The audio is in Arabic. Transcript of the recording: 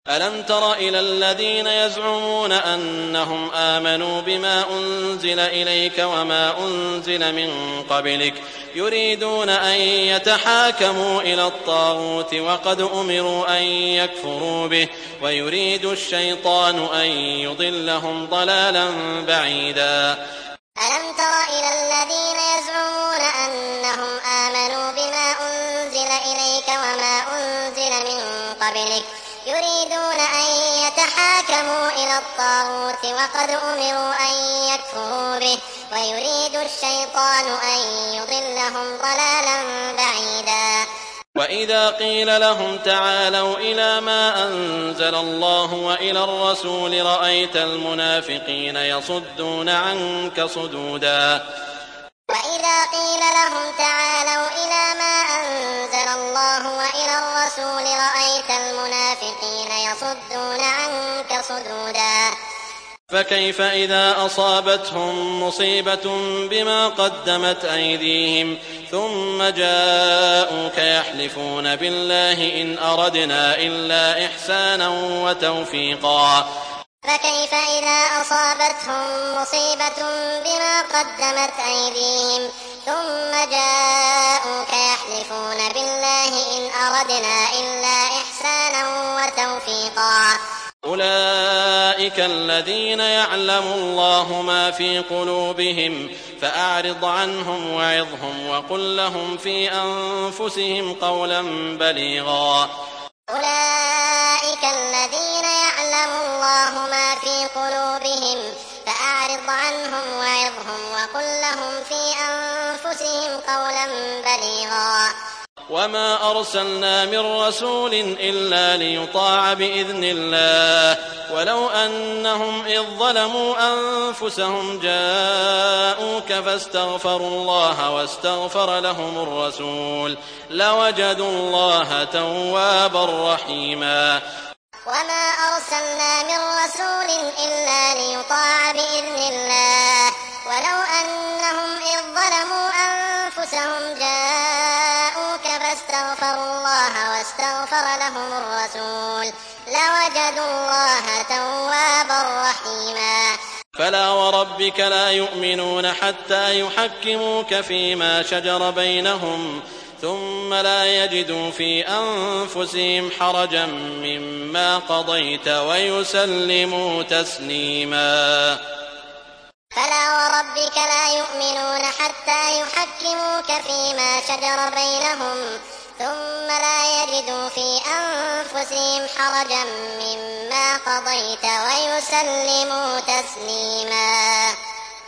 ألم تر إلى الذين يزعمون أنهم آمنوا بما أنزل إليك وما أنزل من قبلك يريدون أن يتحاكموا إلى الطاغوت وقد أمروا أن يكفروا به ويريد الشيطان أن يضلهم ضلالا بعيدا. ألم تر إلى الذين يزعمون أنهم آمنوا بما أنزل إليك وما أنزل من قبلك يريدون أن يتحاكموا إلى الطاغوت وقد أمروا أن يكفروا به ويريد الشيطان أن يضلهم ضلالا بعيدا. وإذا قيل لهم تعالوا إلى ما أنزل الله وإلى الرسول رأيت المنافقين يصدون عنك صدودا. وإذا قيل لهم تعالوا إلى ما أنزل الله وإلى الرسول رأيت المنافقين يصدون عنك صدودا. فكيف إذا أصابتهم مصيبة بما قدمت أيديهم ثم جاءوك يحلفون بالله إن أردنا إلا إحسانا وتوفيقا. فكيف إذا أصابتهم مصيبة بما قدمت أيديهم ثم جاءوك يحلفون بالله إن أردنا إلا إحسانا وتوفيقا. أولئك الذين يعلم الله ما في قلوبهم فأعرض عنهم وعظهم وقل لهم في أنفسهم قولا بليغا. أولئك الذين يعلم الله ما في قلوبهم فأعرض عنهم وعظهم وقل لهم في أنفسهم قولا بليغا. وما أرسلنا من رسول إلا ليطاع بإذن الله ولو أنهم إذ ظلموا أنفسهم جاءوك فاستغفروا الله واستغفر لهم الرسول لوجدوا الله توابا رحيما. وما أرسلنا من رسول إلا ليطاع بإذن الله ولو أنهم إذ ظلموا أنفسهم جاءوك فاستغفروا الله واستغفر لهم الرسول لوجدوا الله توابا رحيما. فلا وربك لا يؤمنون حتى يحكموك فيما شجر بينهم ثم لا يجدوا في أنفسهم حرجا مما قضيت ويسلموا تسليما. فلا وربك لا يؤمنون حتى يحكموك فيما شجر بينهم ثم لا يجدوا في أنفسهم حرجا مما قضيت ويسلموا تسليما.